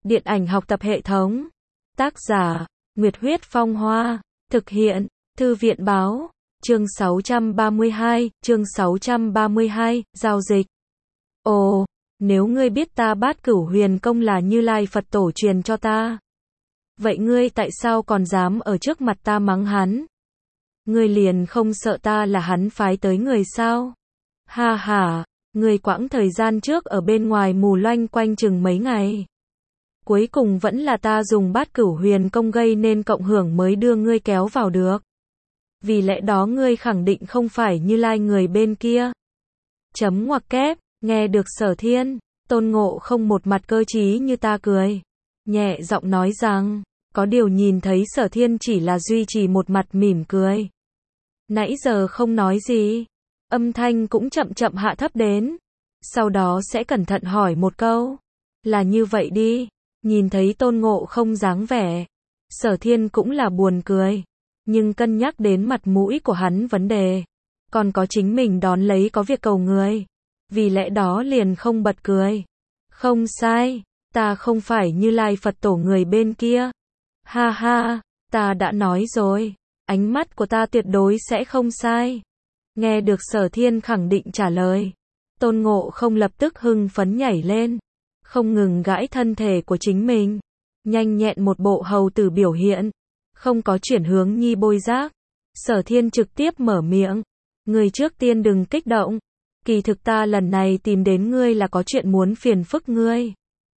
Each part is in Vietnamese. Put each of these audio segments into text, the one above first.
Điện ảnh học tập hệ thống. Tác giả, Nguyệt Huyết Phong Hoa. Thực hiện, Thư viện Báo. Chương 632, giao dịch. Ồ, nếu ngươi biết ta Bát Cửu Huyền Công là Như Lai Phật Tổ truyền cho ta, vậy ngươi tại sao còn dám ở trước mặt ta mắng hắn? Ngươi liền không sợ ta là hắn phái tới người sao? Ha ha, ngươi quãng thời gian trước ở bên ngoài mù loanh quanh chừng mấy ngày. Cuối cùng vẫn là ta dùng Bát Cửu Huyền Công gây nên cộng hưởng mới đưa ngươi kéo vào được. Vì lẽ đó ngươi khẳng định không phải Như Lai người bên kia. Chấm ngoặc kép, nghe được Sở Thiên, Tôn Ngộ Không một mặt cơ trí như ta cười. Nhẹ giọng nói rằng, có điều nhìn thấy Sở Thiên chỉ là duy trì một mặt mỉm cười. Nãy giờ không nói gì. Âm thanh cũng chậm chậm hạ thấp đến. Sau đó sẽ cẩn thận hỏi một câu. Là như vậy đi. Nhìn thấy Tôn Ngộ Không dáng vẻ, Sở Thiên cũng là buồn cười. Nhưng cân nhắc đến mặt mũi của hắn vấn đề, còn có chính mình đón lấy có việc cầu người. Vì lẽ đó liền không bật cười. Không sai, ta không phải Như Lai Phật Tổ người bên kia. Ha ha, ta đã nói rồi, ánh mắt của ta tuyệt đối sẽ không sai. Nghe được Sở Thiên khẳng định trả lời, Tôn Ngộ Không lập tức hưng phấn nhảy lên, không ngừng gãi thân thể của chính mình, nhanh nhẹn một bộ hầu tử biểu hiện, không có chuyển hướng nhi bôi giác. Sở Thiên trực tiếp mở miệng, ngươi trước tiên đừng kích động, kỳ thực ta lần này tìm đến ngươi là có chuyện muốn phiền phức ngươi.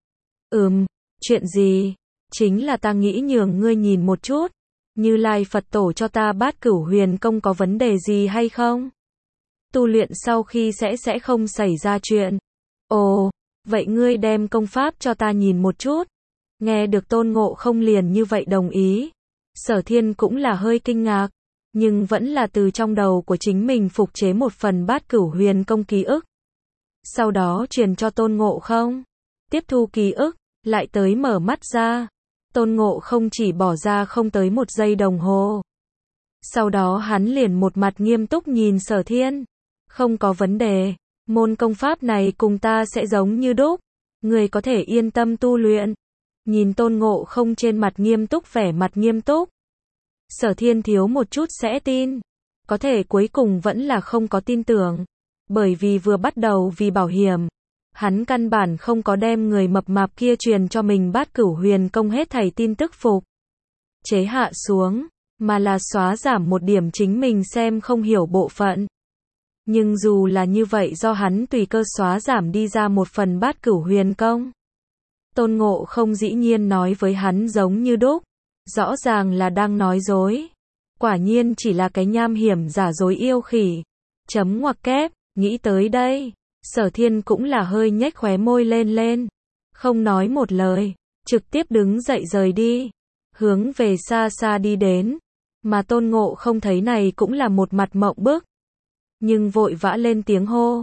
Chuyện gì? Chính là ta nghĩ nhường ngươi nhìn một chút, Như Lai Phật Tổ cho ta Bát Cửu Huyền Công có vấn đề gì hay không? Tu luyện sau khi sẽ không xảy ra chuyện. Ồ, vậy ngươi đem công pháp cho ta nhìn một chút. Nghe được Tôn Ngộ Không liền như vậy đồng ý. Sở Thiên cũng là hơi kinh ngạc, nhưng vẫn là từ trong đầu của chính mình phục chế một phần Bát Cửu Huyền Công ký ức. Sau đó truyền cho Tôn Ngộ Không. Tiếp thu ký ức, lại tới mở mắt ra. Tôn Ngộ Không chỉ bỏ ra không tới 1 giây đồng hồ. Sau đó hắn liền một mặt nghiêm túc nhìn Sở Thiên. Không có vấn đề, môn công pháp này cùng ta sẽ giống như đúc. Người có thể yên tâm tu luyện. Nhìn Tôn Ngộ Không trên mặt nghiêm túc vẻ mặt nghiêm túc. Sở Thiên thiếu một chút sẽ tin. Có thể cuối cùng vẫn là không có tin tưởng. Bởi vì vừa bắt đầu vì bảo hiểm, hắn căn bản không có đem người mập mạp kia truyền cho mình Bát Cửu Huyền Công hết thảy tin tức phục chế hạ xuống, mà là xóa giảm một điểm chính mình xem không hiểu bộ phận. Nhưng dù là như vậy do hắn tùy cơ xóa giảm đi ra một phần Bát Cửu Huyền Công. Tôn Ngộ Không dĩ nhiên nói với hắn giống như đúc, rõ ràng là đang nói dối. Quả nhiên chỉ là cái nham hiểm giả dối yêu khỉ. Chấm ngoặc kép, nghĩ tới đây, Sở Thiên cũng là hơi nhếch khóe môi lên. Không nói một lời, trực tiếp đứng dậy rời đi, hướng về xa xa đi đến. Mà Tôn Ngộ Không thấy này cũng là một mặt mộng bức. Nhưng vội vã lên tiếng hô.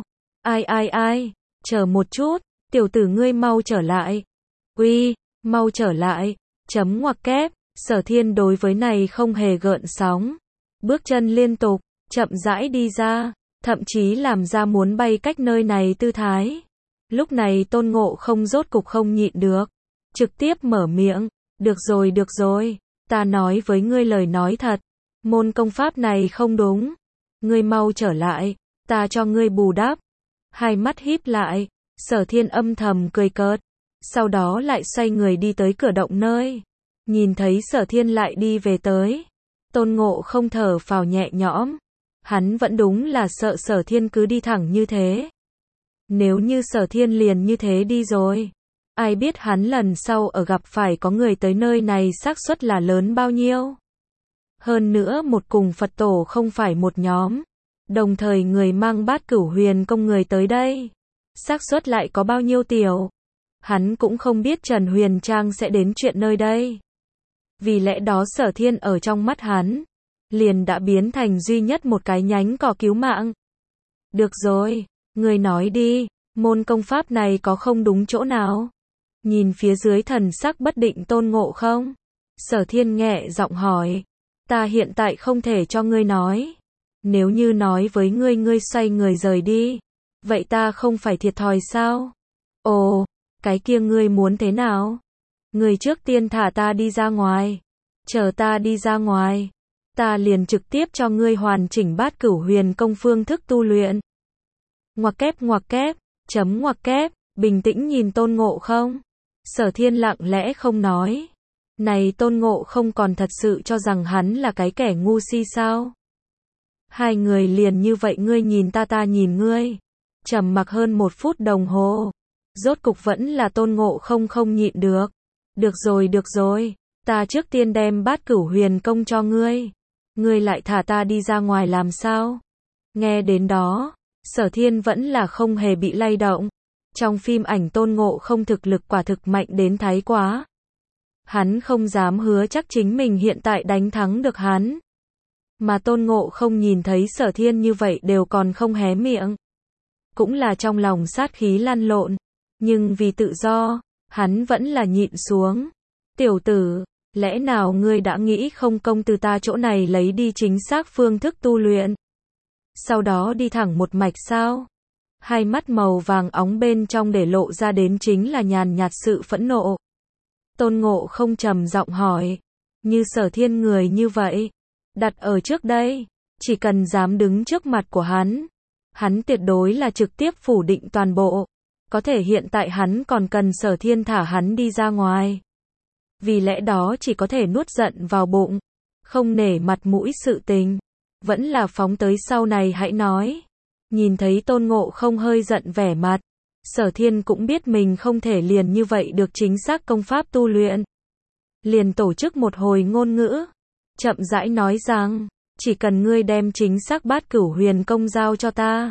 Ai, chờ một chút, tiểu tử ngươi mau trở lại. Uy, mau trở lại. Chấm ngoặc kép, Sở Thiên đối với này không hề gợn sóng. Bước chân liên tục, chậm rãi đi ra, thậm chí làm ra muốn bay cách nơi này tư thái. Lúc này Tôn Ngộ Không rốt cục không nhịn được, trực tiếp mở miệng. Được rồi, ta nói với ngươi lời nói thật. Môn công pháp này không đúng. Ngươi mau trở lại, ta cho ngươi bù đắp. Hai mắt híp lại, Sở Thiên âm thầm cười cợt. Sau đó lại xoay người đi tới cửa động nơi. Nhìn thấy Sở Thiên lại đi về tới. Tôn Ngộ Không thở phào nhẹ nhõm. Hắn vẫn đúng là sợ Sở Thiên cứ đi thẳng như thế. Nếu như Sở Thiên liền như thế đi rồi, ai biết hắn lần sau ở gặp phải có người tới nơi này xác suất là lớn bao nhiêu. Hơn nữa một cùng Phật Tổ không phải một nhóm. Đồng thời người mang Bát Cửu Huyền Công người tới đây, xác suất lại có bao nhiêu tiểu. Hắn cũng không biết Trần Huyền Trang sẽ đến chuyện nơi đây. Vì lẽ đó Sở Thiên ở trong mắt hắn, liền đã biến thành duy nhất một cái nhánh cỏ cứu mạng. Được rồi, ngươi nói đi, môn công pháp này có không đúng chỗ nào? Nhìn phía dưới thần sắc bất định Tôn Ngộ Không, Sở Thiên nhẹ giọng hỏi. Ta hiện tại không thể cho ngươi nói. Nếu như nói với ngươi xoay người rời đi, vậy ta không phải thiệt thòi sao? Ồ, cái kia ngươi muốn thế nào? Người trước tiên thả ta đi ra ngoài. Chờ ta đi ra ngoài. Ta liền trực tiếp cho ngươi hoàn chỉnh Bát Cửu Huyền Công phương thức tu luyện. Ngoặc kép, chấm ngoặc kép, bình tĩnh nhìn Tôn Ngộ Không. Sở Thiên lặng lẽ không nói. Này Tôn Ngộ Không còn thật sự cho rằng hắn là cái kẻ ngu si sao? Hai người liền như vậy ngươi nhìn ta nhìn ngươi. Trầm mặc hơn 1 phút đồng hồ. Rốt cục vẫn là Tôn Ngộ Không không nhịn được. Được rồi, ta trước tiên đem Bát Cửu Huyền Công cho ngươi. Ngươi lại thả ta đi ra ngoài làm sao? Nghe đến đó, Sở Thiên vẫn là không hề bị lay động. Trong phim ảnh Tôn Ngộ Không thực lực quả thực mạnh đến thái quá. Hắn không dám hứa chắc chính mình hiện tại đánh thắng được hắn. Mà Tôn Ngộ Không nhìn thấy Sở Thiên như vậy đều còn không hé miệng. Cũng là trong lòng sát khí lăn lộn. Nhưng vì tự do, hắn vẫn là nhịn xuống. Tiểu tử, lẽ nào ngươi đã nghĩ không công từ ta chỗ này lấy đi chính xác phương thức tu luyện? Sau đó đi thẳng một mạch sao? Hai mắt màu vàng óng bên trong để lộ ra đến chính là nhàn nhạt sự phẫn nộ. Tôn Ngộ Không trầm giọng hỏi. Như Sở Thiên người như vậy, đặt ở trước đây, chỉ cần dám đứng trước mặt của hắn tuyệt đối là trực tiếp phủ định toàn bộ. Có thể hiện tại hắn còn cần Sở Thiên thả hắn đi ra ngoài. Vì lẽ đó chỉ có thể nuốt giận vào bụng, không nể mặt mũi sự tình. Vẫn là phóng tới sau này hãy nói. Nhìn thấy Tôn Ngộ Không hơi giận vẻ mặt, Sở Thiên cũng biết mình không thể liền như vậy được chính xác công pháp tu luyện. Liền tổ chức một hồi ngôn ngữ, chậm rãi nói rằng, chỉ cần ngươi đem chính xác Bát Cửu Huyền Công giao cho ta.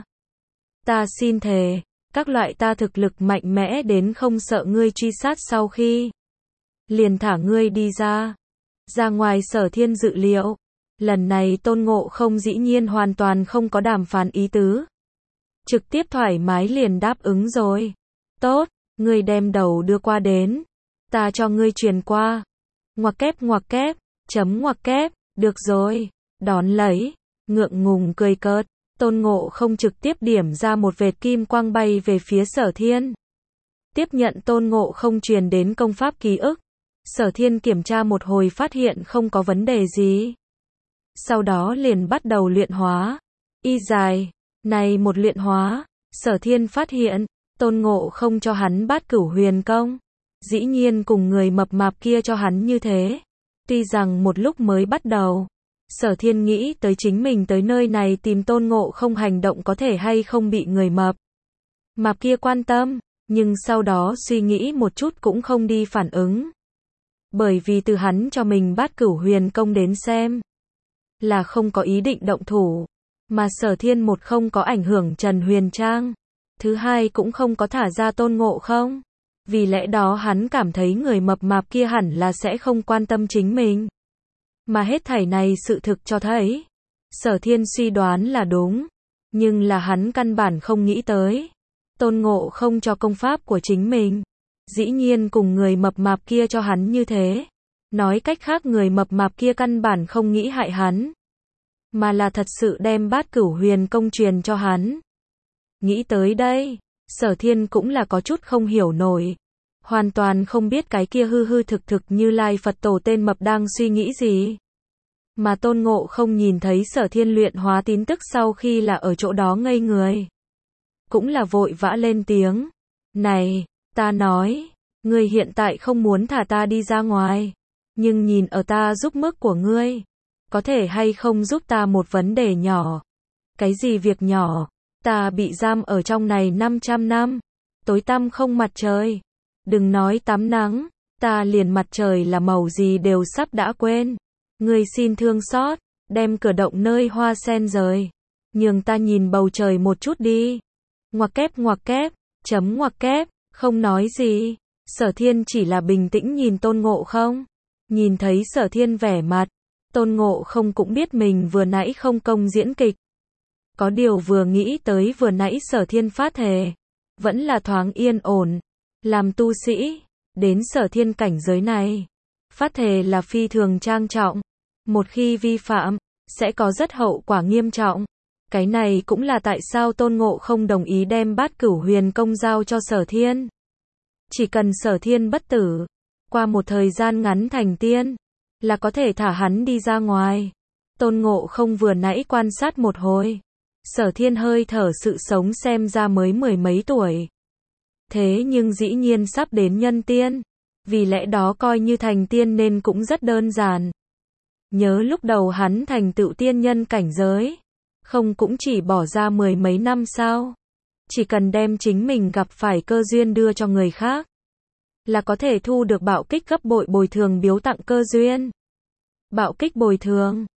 Ta xin thề, các loại ta thực lực mạnh mẽ đến không sợ ngươi truy sát sau khi. Liền thả ngươi đi ra. Ra ngoài Sở Thiên dự liệu. Lần này Tôn Ngộ Không dĩ nhiên hoàn toàn không có đàm phán ý tứ. Trực tiếp thoải mái liền đáp ứng rồi. Tốt, ngươi đem đầu đưa qua đến. Ta cho ngươi truyền qua. Ngoặc kép, chấm ngoặc kép, được rồi. Đón lấy, ngượng ngùng cười cợt. Tôn Ngộ Không trực tiếp điểm ra một vệt kim quang bay về phía Sở Thiên. Tiếp nhận Tôn Ngộ Không truyền đến công pháp ký ức. Sở Thiên kiểm tra một hồi phát hiện không có vấn đề gì. Sau đó liền bắt đầu luyện hóa. Y dài, này một luyện hóa, Sở Thiên phát hiện, Tôn Ngộ Không cho hắn Bát Cửu Huyền Công. Dĩ nhiên cùng người mập mạp kia cho hắn như thế. Tuy rằng một lúc mới bắt đầu, Sở Thiên nghĩ tới chính mình tới nơi này tìm Tôn Ngộ Không hành động có thể hay không bị người mập mạp kia quan tâm, nhưng sau đó suy nghĩ một chút cũng không đi phản ứng. Bởi vì từ hắn cho mình Bát Cửu Huyền Công đến xem, là không có ý định động thủ, mà Sở Thiên một không có ảnh hưởng Trần Huyền Trang, thứ hai cũng không có thả ra Tôn Ngộ Không. Vì lẽ đó hắn cảm thấy người mập mạp kia hẳn là sẽ không quan tâm chính mình. Mà hết thảy này sự thực cho thấy, Sở Thiên suy đoán là đúng, nhưng là hắn căn bản không nghĩ tới. Tôn Ngộ Không cho công pháp của chính mình, dĩ nhiên cùng người mập mạp kia cho hắn như thế. Nói cách khác người mập mạp kia căn bản không nghĩ hại hắn, mà là thật sự đem Bát Cửu Huyền Công truyền cho hắn. Nghĩ tới đây, Sở Thiên cũng là có chút không hiểu nổi. Hoàn toàn không biết cái kia hư hư thực thực Như Lai Phật Tổ tên mập đang suy nghĩ gì. Mà Tôn Ngộ Không nhìn thấy Sở Thiên luyện hóa tin tức sau khi là ở chỗ đó ngây người. Cũng là vội vã lên tiếng. Này, ta nói, ngươi hiện tại không muốn thả ta đi ra ngoài. Nhưng nhìn ở ta giúp mức của ngươi, có thể hay không giúp ta một vấn đề nhỏ. Cái gì việc nhỏ? Ta bị giam ở trong này 500 năm. Tối tăm không mặt trời. Đừng nói tắm nắng, ta liền mặt trời là màu gì đều sắp đã quên. Ngươi xin thương xót, đem cửa động nơi hoa sen rời. Nhường ta nhìn bầu trời một chút đi. Ngoặc kép, chấm ngoặc kép, không nói gì. Sở Thiên chỉ là bình tĩnh nhìn Tôn Ngộ Không. Nhìn thấy Sở Thiên vẻ mặt, Tôn Ngộ Không cũng biết mình vừa nãy không công diễn kịch. Có điều vừa nghĩ tới vừa nãy Sở Thiên phát thề, vẫn là thoáng yên ổn. Làm tu sĩ, đến Sở Thiên cảnh giới này, phát thề là phi thường trang trọng. Một khi vi phạm, sẽ có rất hậu quả nghiêm trọng. Cái này cũng là tại sao Tôn Ngộ Không đồng ý đem Bát Cửu Huyền Công giao cho Sở Thiên. Chỉ cần Sở Thiên bất tử, qua một thời gian ngắn thành tiên, là có thể thả hắn đi ra ngoài. Tôn Ngộ Không vừa nãy quan sát một hồi. Sở Thiên hơi thở sự sống xem ra mới mười mấy tuổi. Thế nhưng dĩ nhiên sắp đến nhân tiên. Vì lẽ đó coi như thành tiên nên cũng rất đơn giản. Nhớ lúc đầu hắn thành tựu tiên nhân cảnh giới. Không cũng chỉ bỏ ra mười mấy năm sao. Chỉ cần đem chính mình gặp phải cơ duyên đưa cho người khác. Là có thể thu được bạo kích gấp bội bồi thường biếu tặng cơ duyên. Bạo kích bồi thường.